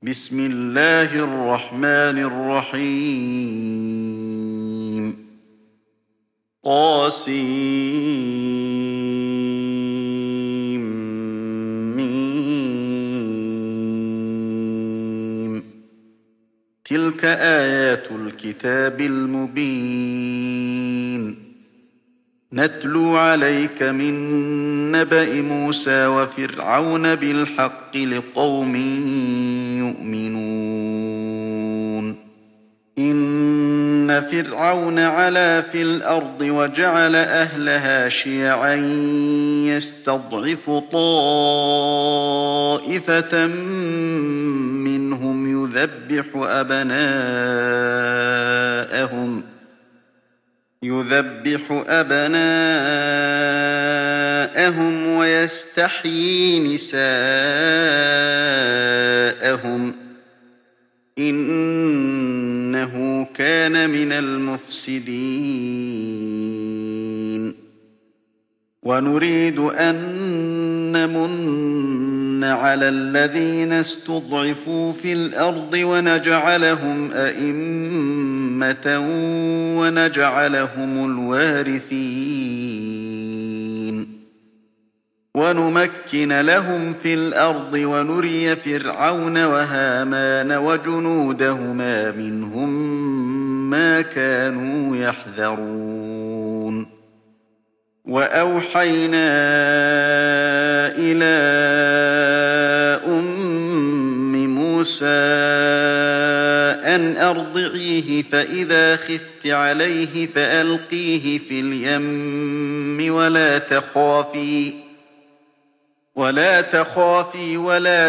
بسم الله الرحمن الرحيم طسم تلك آيات الكتاب المبين نتلو عليك من نبأ موسى وفرعون بالحق لقوم يؤمنون إن فرعون علا في الأرض وجعل أهلها شيعا يستضعف طائفة منهم يذبح أبناءهم ويستحيي نساءهم إنه كان من المفسدين ونريد أن نمن على الذين استضعفوا في الأرض ونجعلهم أئمة ونجعلهم الوارثين ونمكن لهم في الأرض ونري فرعون وهامان وجنودهما منهم ما كانوا يحذرون وأوحينا إلى موسى أن أرضعيه فإذا خفت عليه فألقيه في اليم ولا تخافي ولا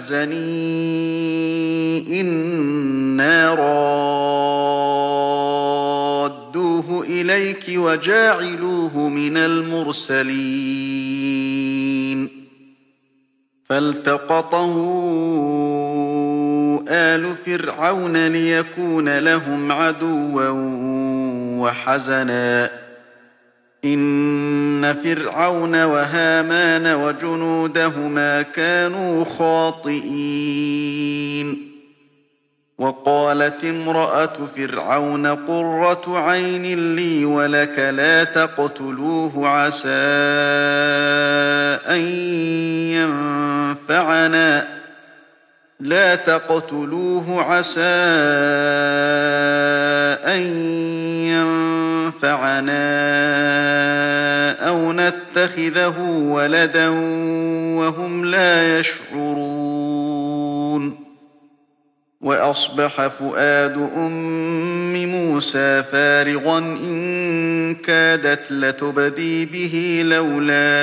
تحزني إنا رادوه إليك وجاعلوه من المرسلين فالتقطه آل فرعون ليكون لهم عدوا وحزنا إن فرعون وهامان وجنودهما كانوا خاطئين وقالت امرأة فرعون قرة عين لي ولك لا تقتلوه عسى أن ينفعنا أو نتخذه ولدا وهم لا يشعرون وأصبح فؤاد أم موسى فارغا إن كادت لتبدي به لولا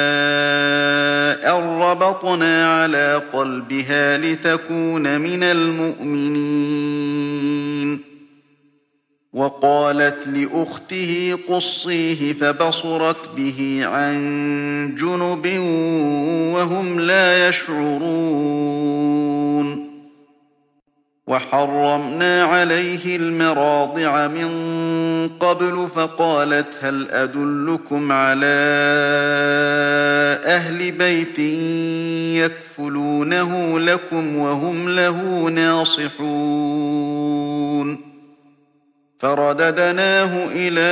أن ربطنا على قلبها لتكون من المؤمنين وقالت لأخته قصيه فبصرت به عن جنب وهم لا يشعرون وحرمنا عليه المراضع من قبل فقالت هل أدلكم على أهل بيت يكفلونه لكم وهم له ناصحون فرددناه إلى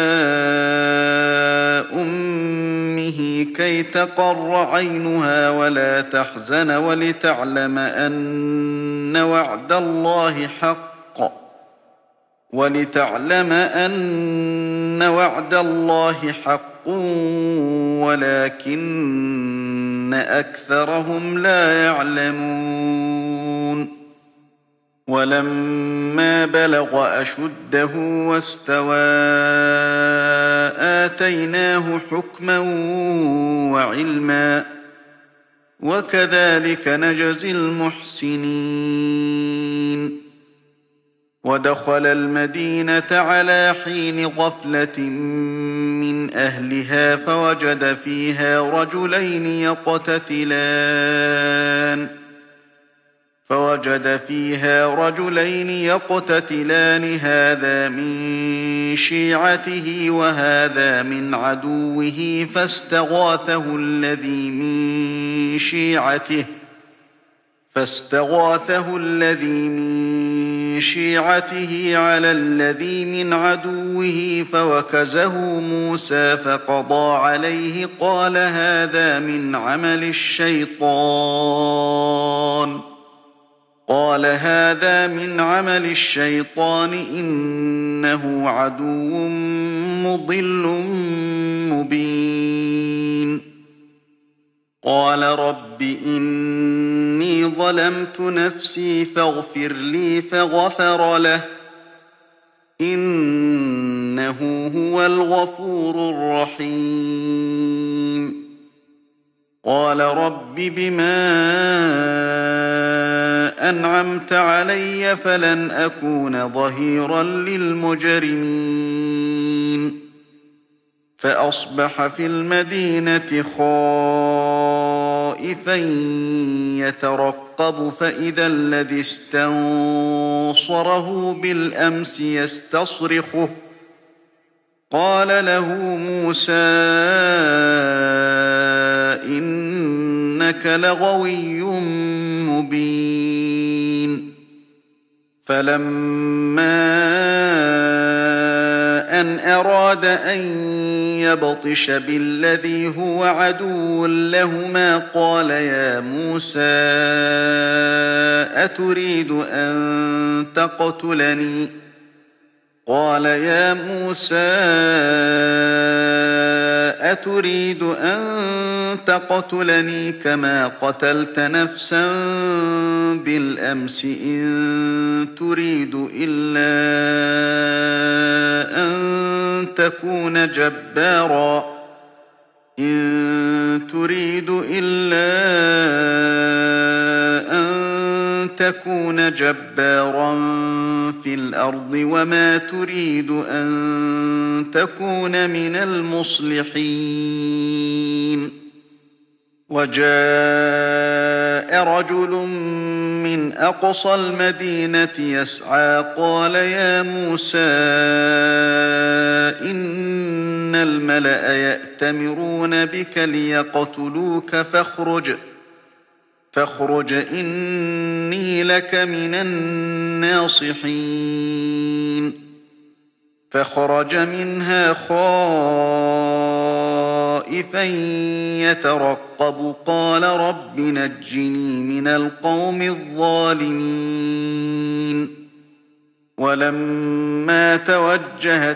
أمه كي تقر عينها ولا تحزن ولتعلم أن وعد الله حق ولكن أكثرهم لا يعلمون ولما بلغ أشده واستوى آتيناه حكما وعلما وكذلك نجزي المحسنين ودخل المدينة على حين غفلة من أهلها فوجد فيها رجلين يقتتلان هذا من شيعته وهذا من عدوه فاستغاثه الذي من شيعته فاستغاثه الذي من شيعته على الذي من عدوه فوكزه موسى فقضى عليه قال هذا من عمل الشيطان إنه عدو مضل مبين قال رب إني ظلمت نفسي فاغفر لي فغفر له إنه هو الغفور الرحيم قال رب بما أنعمت علي فلن أكون ظهيرا للمجرمين فأصبح في المدينة خائفا يترقب فإذا الذي استنصره بالأمس يستصرخه قال له موسى إنك لغوي مبين فلما أن أراد أن يبطش بالذي هو عدو لهما قال يا موسى أتريد أن تقتلني كما قتلت نفسا بالأمس إن تريد إلا أن تكون جبارا في الأرض وما تريد أن تكون من المصلحين وجاء رجل من أقصى المدينة يسعى قال يا موسى إن الملأ يأتمرون بك ليقتلوك فاخرج إني لك من الناصحين فخرج منها خائفا يترقب قال رب نجني من القوم الظالمين ولما توجه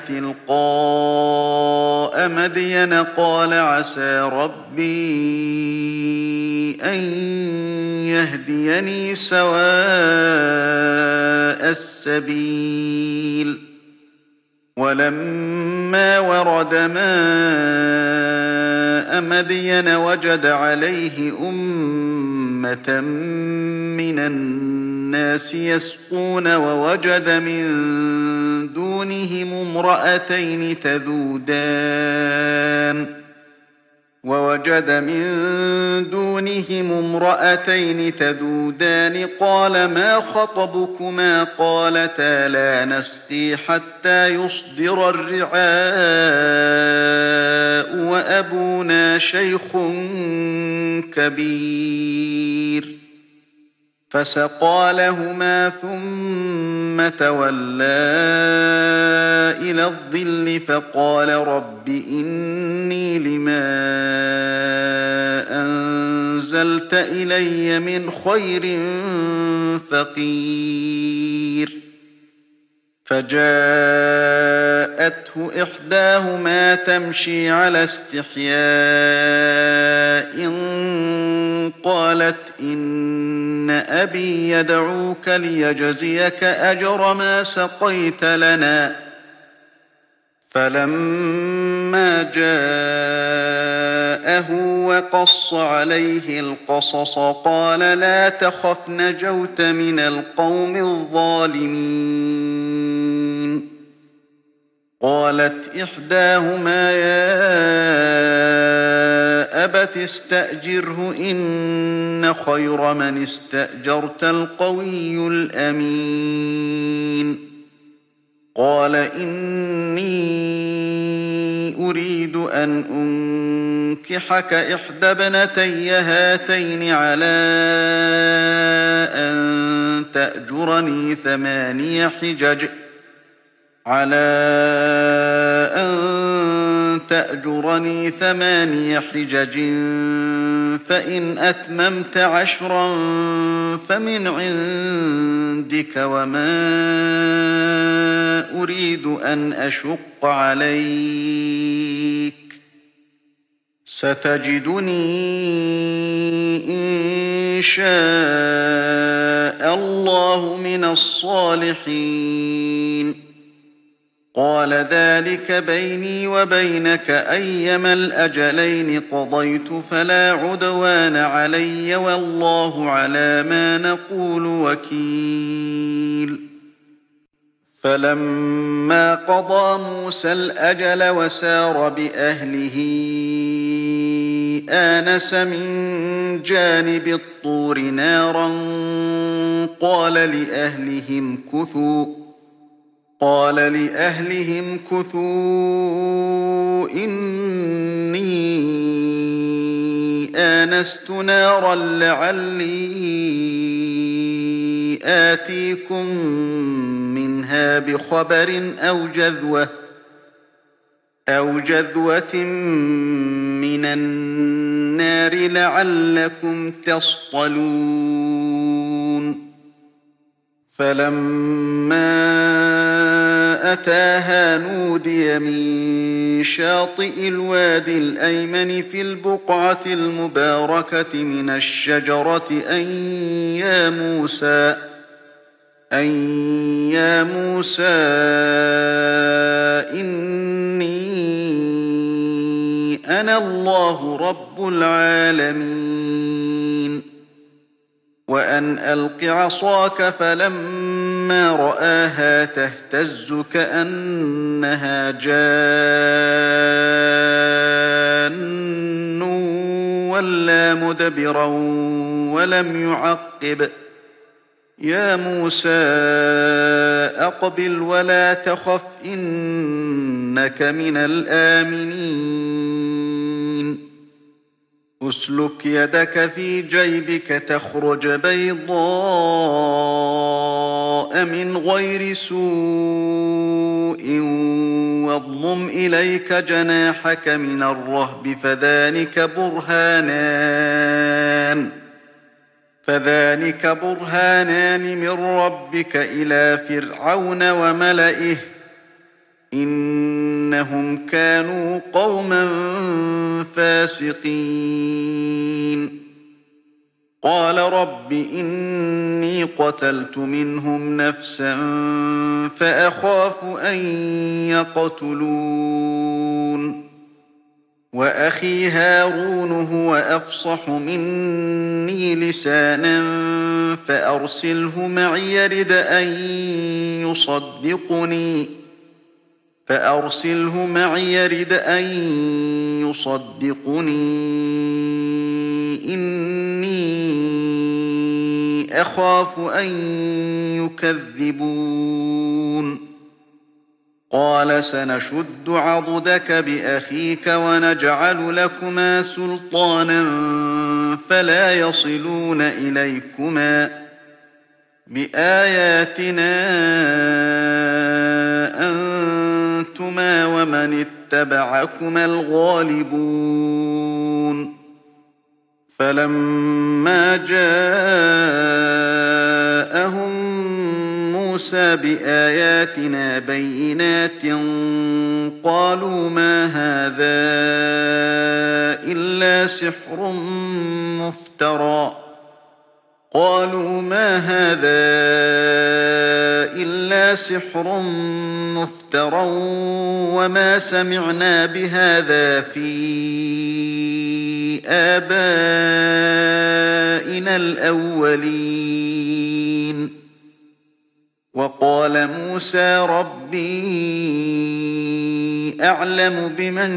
تلقاء مدين قال عسى ربي أن يهديني سواء السبيل ولما ورد ماء مدين وجد عليه أمة من الناس يسقون ووجد من دونهم امرأتين تذودان قال ما خطبكما قالتا لا نسقي حتى يصدر الرعاء وأبونا شيخ كبير فسقى لهما ثم تولى إلى الظل فقال رب إني لما أنزلت إلي من خير فقير فجاءته إحداهما تمشي على استحياء قالت إن أبي يدعوك ليجزيك أجر ما سقيت لنا فلما جاءه وقص عليه القصص قال لا تخف نجوت من القوم الظالمين قالت إحداهما يا أبت استأجره إن خير من استأجرت القوي الأمين قال إني أريد أن أنكحك إحدى ابنتي هاتين على أن تأجرني 8 حجج فإن أتممت 10 فمن عندك وما أريد أن أشق عليك ستجدني إن شاء الله من الصالحين قال ذلك بيني وبينك أيما الأجلين قضيت فلا عدوان علي والله على ما نقول وكيل فلما قضى موسى الأجل وسار بأهله آنس من جانب الطور نارا قال لأهلهم كثوا إني آنست نارا لعلي آتيكم منها بخبر أو جذوة من النار لعلكم تصطلون فلما أتاها نودي من شاطئ الوادي الأيمن في البقعة المباركة من الشجرة أن يا موسى إني أنا الله رب العالمين وأن ألق عصاك فلما رآها تهتز كأنها جان ولا مدبرا ولم يعقب يا موسى أقبل ولا تخف إنك من الآمنين أسلك يدك في جيبك تخرج بيضاء من غير سوء واضمم إليك جناحك من الرهب فذلك برهانان من ربك إلى فرعون وملئه إنهم كانوا قوما فاسقين قال رب إني قتلت منهم نفسا فأخاف أن يقتلون وأخي هارون هو أفصح مني لسانا فأرسله معي يرد أن يصدقني إني أخاف أن يكذبون قال سنشد عضدك بأخيك ونجعل لكما سلطانا فلا يصلون إليكما بآياتنا أنتما ومن اتبعكما الغالبون فلما جاءهم موسى بآياتنا بينات قالوا ما هذا إلا سحر مفترى وما سمعنا بهذا في آبائنا الأولين وقال موسى ربي أعلم بمن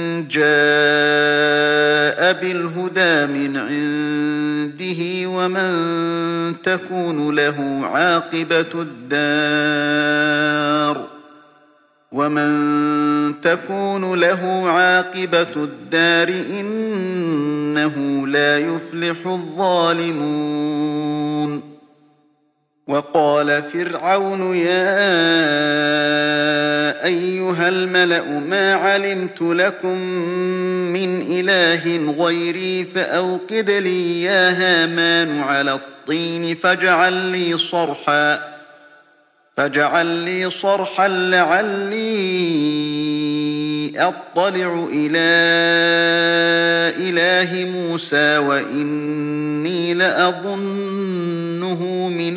جاء بالهدى من عنده ومن تكون له عاقبة الدار ومن تكون له عاقبة الدار إنه لا يفلح الظالمون. وقال فرعون يا أيها الملأ ما علمت لكم من إله غيري فأوقد لي يا هامان على الطين فاجعل لي صرحا لعلي أطلع إلى إله موسى وإني لأظنه من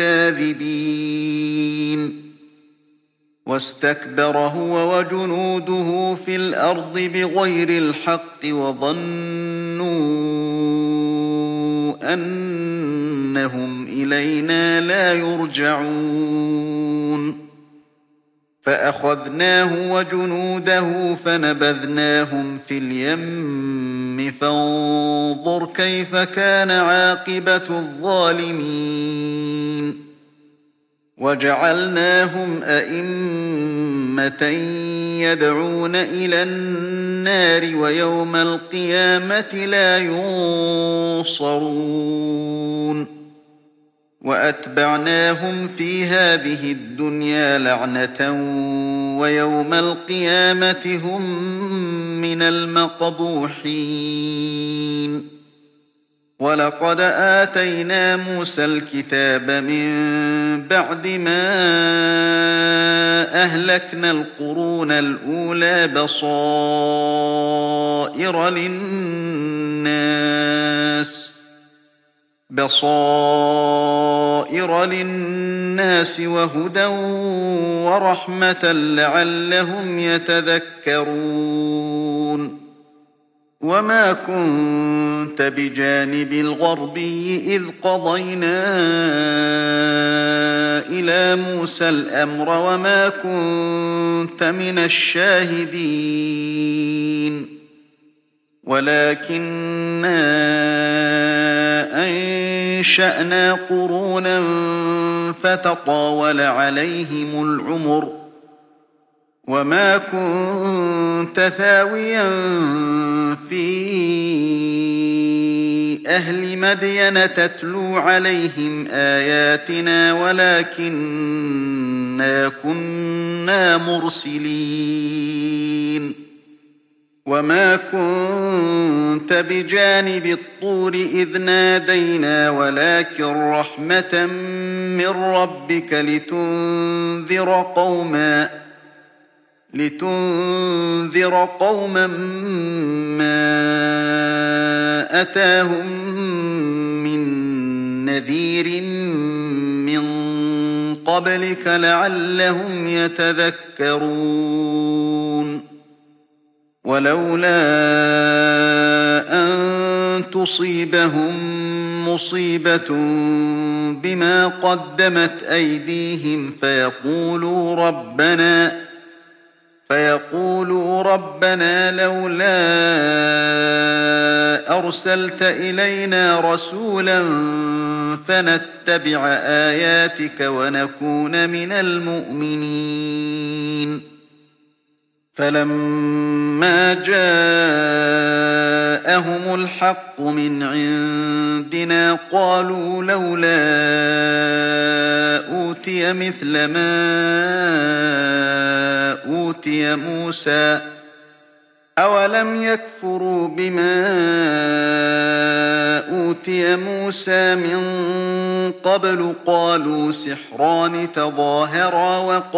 الكاذبين. واستكبر هو وجنوده في الأرض بغير الحق وظنوا أنهم إلينا لا يرجعون. فأخذناه وجنوده فنبذناهم في اليم فانظر كيف كان عاقبة الظالمين. وجعلناهم أئمة يدعون إلى النار ويوم القيامة لا ينصرون. وأتبعناهم في هذه الدنيا لعنة ويوم القيامة هم من المقبوحين. ولقد آتينا موسى الكتاب من بعد ما أهلكنا القرون الأولى بصائر للناس وهدى ورحمة لعلهم يتذكرون. وما كنت بجانب الغربي إذ قضينا إلى موسى الأمر وما كنت من الشاهدين ولكننا أنشأنا قرونا فتطاول عليهم العمر وما كنت ثاويا في أهل مدين تتلو عليهم آياتنا ولكننا كنا مرسلين. وما كنت بجانب الطور إذ نادينا ولكن رحمة من ربك لتنذر قوما ما أتاهم من نذير من قبلك لعلهم يتذكرون. ولولا أن تصيبهم مصيبة بما قدمت أيديهم فيقولوا ربنا لولا أرسلت إلينا رسولا فنتبع آياتك ونكون من المؤمنين. فلما جاءهم الحق من عندنا قالوا لولا أوتي مثل ما أوتي موسى أولم يكفروا بما أوتي موسى من قبل قالوا سحران تظاهرا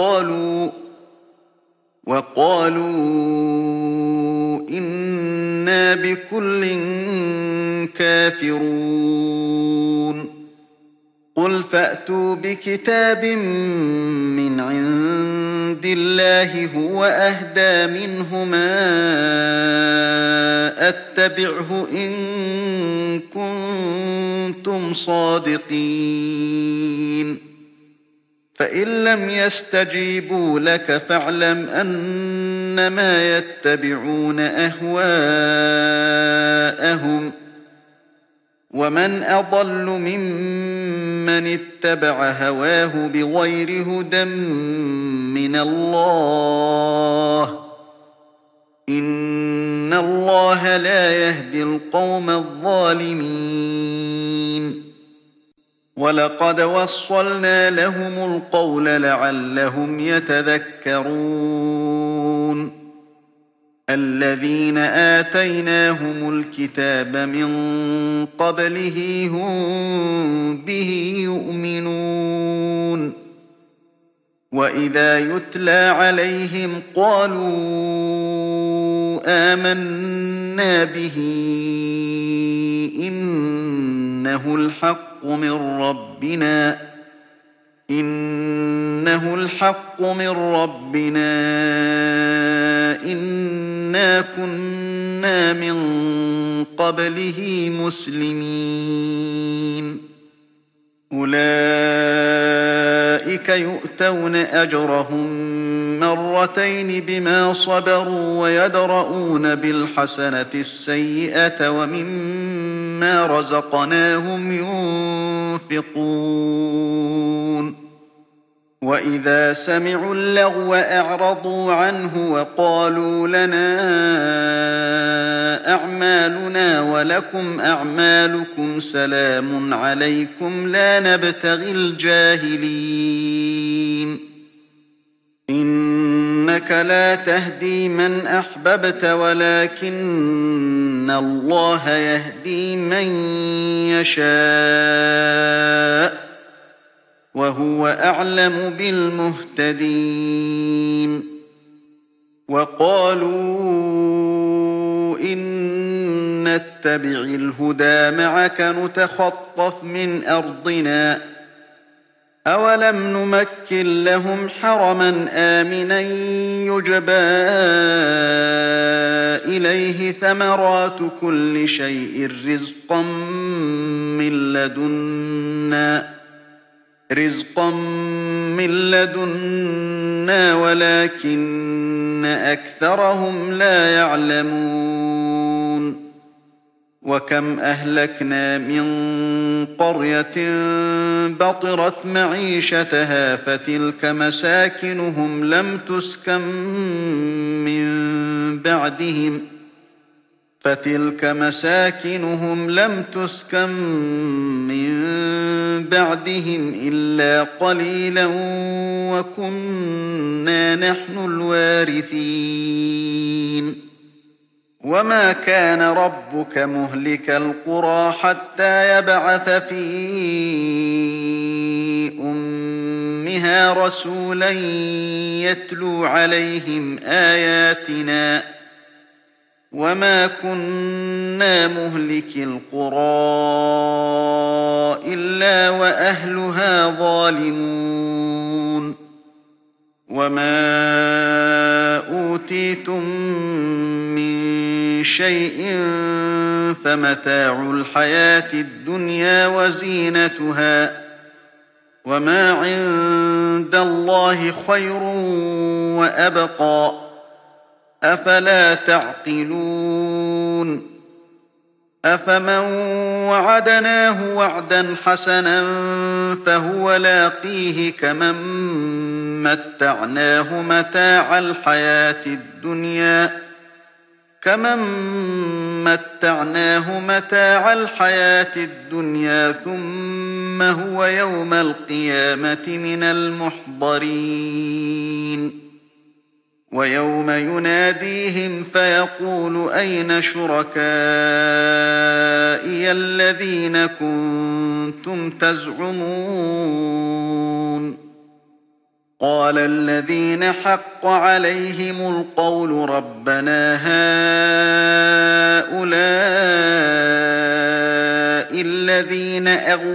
وقالوا إنا بكل كافرون. قل فأتوا بكتاب من عند الله هو أهدى منهما أتبعه إن كنتم صادقين. فإن لم يستجيبوا لك فاعلم أنما يتبعون أهواءهم ومن أضل ممن اتبع هواه بغير هدى من الله إن الله لا يهدي القوم الظالمين ولقد وصلنا لهم القول لعلهم يتذكرون الذين آتيناهم الكتاب من قبله هم به يؤمنون وإذا يتلى عليهم قالوا آمنا به إنه الحق من ربنا إنا كنا من قبله مسلمين أولئك يؤتون أجرهم مرتين بما صبروا ويدرؤون بالحسنة السيئة ومما رزقناهم ينفقون وإذا سمعوا اللغو أعرضوا عنه وقالوا لنا أعمالنا ولكم أعمالكم سلام عليكم لا نبتغي الجاهلين إنك لا تهدي من أحببت ولكن الله يهدي من يشاء وهو أعلم بالمهتدين وقالوا إن نتبع الهدى معك نتخطف من أرضنا أولم نمكن لهم حرما آمنا يجبى إليه ثمرات كل شيء رزقا من لدنا ولكن أكثرهم لا يعلمون وكم أهلكنا من قرية بطرت معيشتها فتلك مساكنهم لم تسكن من بعدهم إلا قليلا وكنا نحن الوارثين وما كان ربك مهلك القرى حتى يبعث في أمها رسولا يتلو عليهم آياتنا وما كنا مهلك القرى إلا وأهلها ظالمون وما أوتيتم من شيء فمتاع الحياة الدنيا وزينتها وما عند الله خير وأبقى أفلا تعقلون أفمن وعدناه وعدا حسنا فهو لاقيه كمن متعناه متاع الحياة الدنيا ثم هو يوم القيامة من المحضرين ويوم يناديهم فيقول أين شركائي الذين كنتم تزعمون قال الذين حق عليهم القول ربنا هؤلاء الذين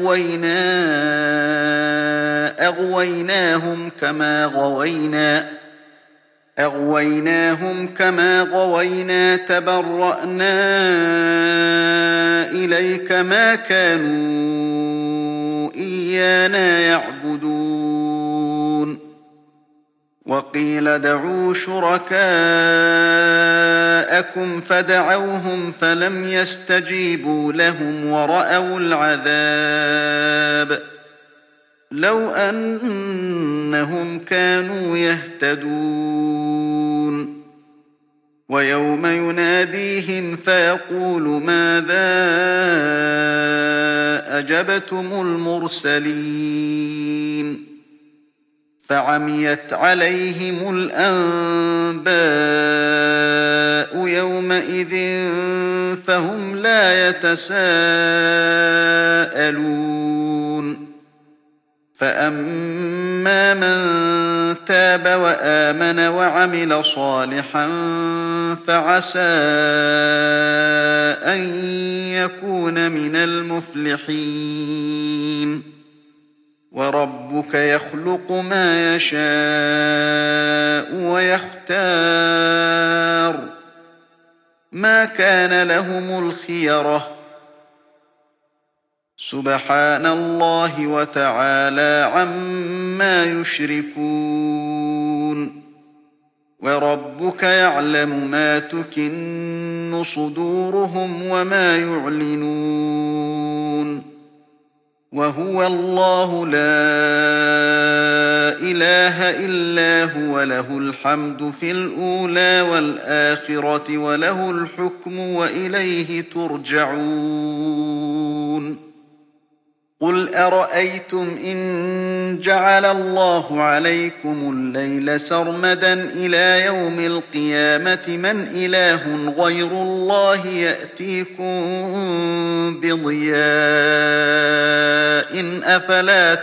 أغويناهم كما غوينا تبرأنا إليك ما كانوا إيانا يعبدون وقيل ادعوا شركاءكم فدعوهم فلم يستجيبوا لهم ورأوا العذاب لو أنهم كانوا يهتدون ويوم يناديهم فيقول ماذا أجبتم المرسلين فعميت عليهم الأنباء يومئذ فهم لا يتساءلون فأما من تاب وآمن وعمل صالحا فعسى أن يكون من المفلحين وربك يخلق ما يشاء ويختار ما كان لهم الخيرة سبحان الله وتعالى عما يشركون وربك يعلم ما تكن صدورهم وما يعلنون وهو الله لا إله إلا هو له الحمد في الأولى والآخرة وله الحكم وإليه ترجعون قل أرأيتم إن جعل الله عليكم الليل سرمدا إلى يوم القيامة من إله غير الله يأتيكم بضياء أفلا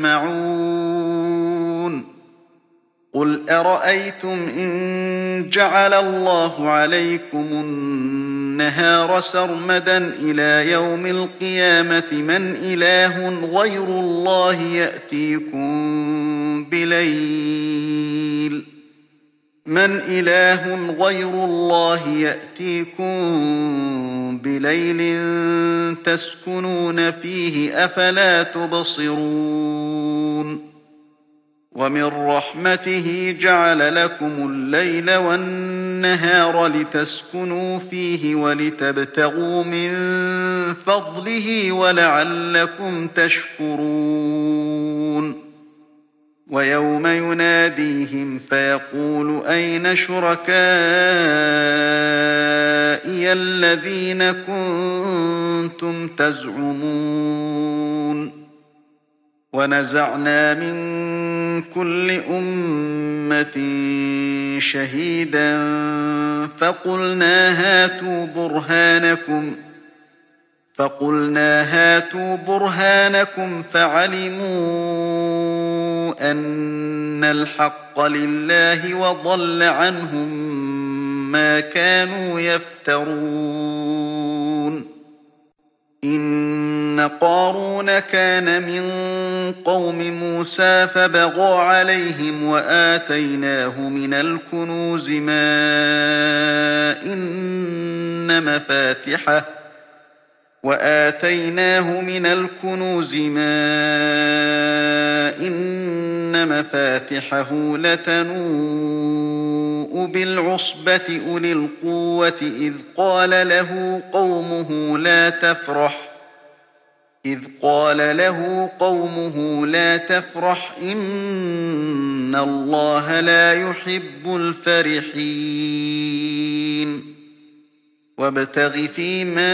تسمعون قل أرأيتم إن جعل الله عليكم النهار سرمدا إلى يوم القيامة من إله غير الله يأتيكم بليل تسكنون فيه أفلا تبصرون ومن رحمته جعل لكم الليل والنهار لتسكنوا فيه ولتبتغوا من فضله ولعلكم تشكرون ويوم يناديهم فيقول أين شركائي الذين كنتم تزعمون ونزعنا من كل أمة شهيدا فقلنا هاتوا برهانكم فعلموا أن الحق لله وضل عنهم ما كانوا يفترون إن قارون كان من قوم موسى فبغى عليهم وآتيناه من الكنوز ما إن مفاتحه لتنوء بالعصبة أولي القوة إذ قال له قومه لا تفرح إن الله لا يحب الفرحين وابتغ فيما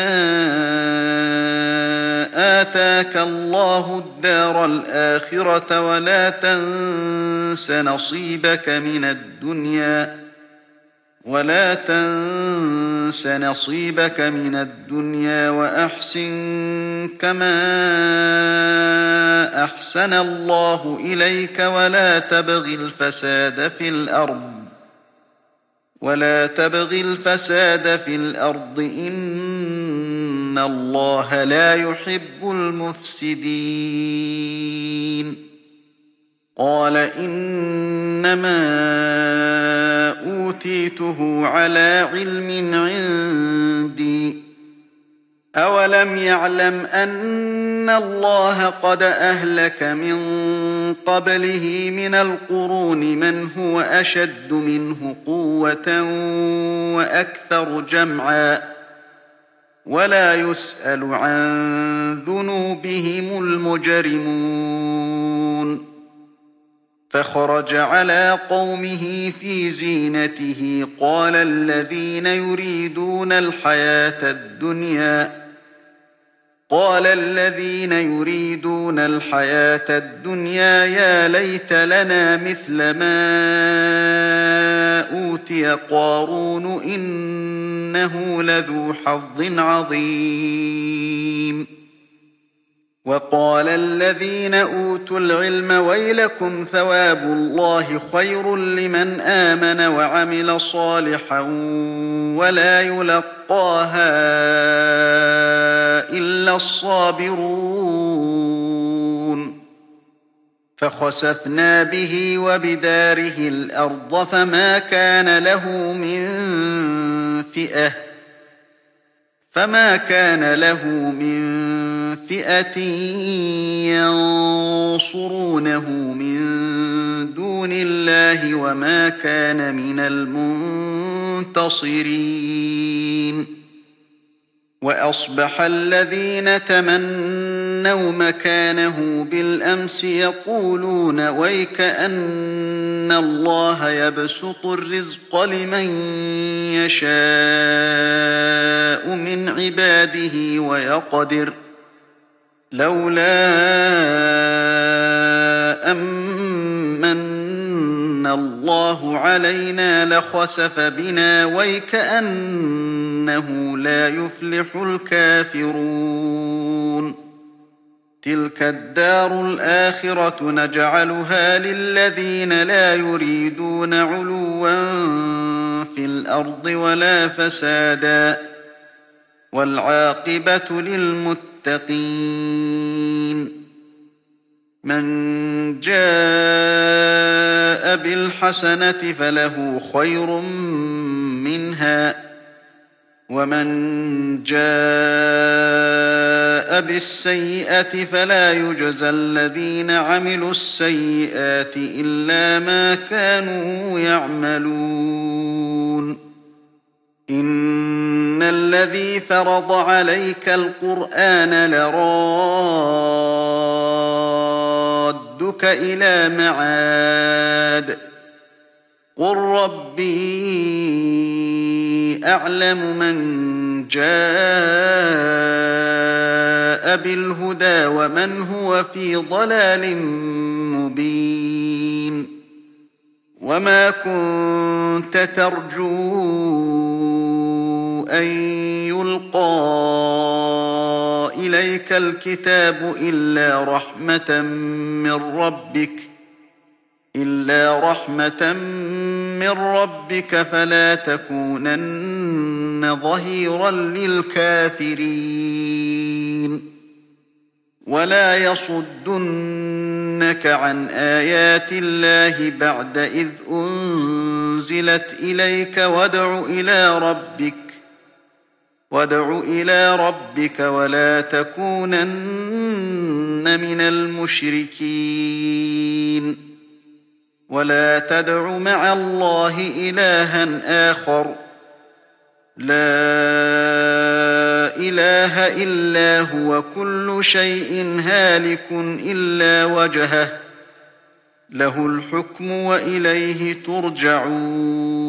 آتاك الله الدار الآخرة ولا تنس نصيبك من الدنيا وأحسن كما أحسن الله إليك ولا تبغ الفساد في الأرض إن الله لا يحب المفسدين قال إنما أوتيته على علم عندي أولم يعلم أن الله قد أهلك من قبله من القرون من هو أشد منه قوة وأكثر جمعا ولا يسأل عن ذنوبهم المجرمون فخرج على قومه في زينته قال الذين يريدون الحياة الدنيا يا ليت لنا مثل ما أوتي قارون إنه لذو حظ عظيم. وقال الذين أوتوا العلم ويلكم ثواب الله خير لمن آمن وعمل صالحا ولا يلقاها إلا الصابرون. فخسفنا به وبداره الأرض فما كان له من فئة ينصرونه من دون الله وما كان من المنتصرين. وأصبح الذين تمنوا مكانه بالأمس يقولون ويك أن الله يبسط الرزق لمن يشاء من عباده ويقدر لولا أمن الله علينا لخسف بنا ويكأنه لا يفلح الكافرون. تلك الدار الآخرة نجعلها للذين لا يريدون علوا في الأرض ولا فسادا والعاقبة للمتقين. من جاء بالحسنة فله خير منها ومن جاء بالسيئة فلا يجزى الذين عملوا السيئات إلا ما كانوا يعملون. إن الذي فرض عليك القرآن لرادك إلى معاد قل ربي أعلم من جاء بالهدى ومن هو في ضلال مبين. وما كنت ترجو أن يلقى إليك الكتاب إلا رحمة من ربك فلا تكونن ظهيرا للكافرين. ولا يصدنك عن آيات الله بعد إذ أنزلت إليك وادع إلى ربك ولا تكونن من المشركين. ولا تدع مع الله إلها آخر لا إله إلا هو كل شيء هالك إلا وجهه له الحكم وإليه ترجعون.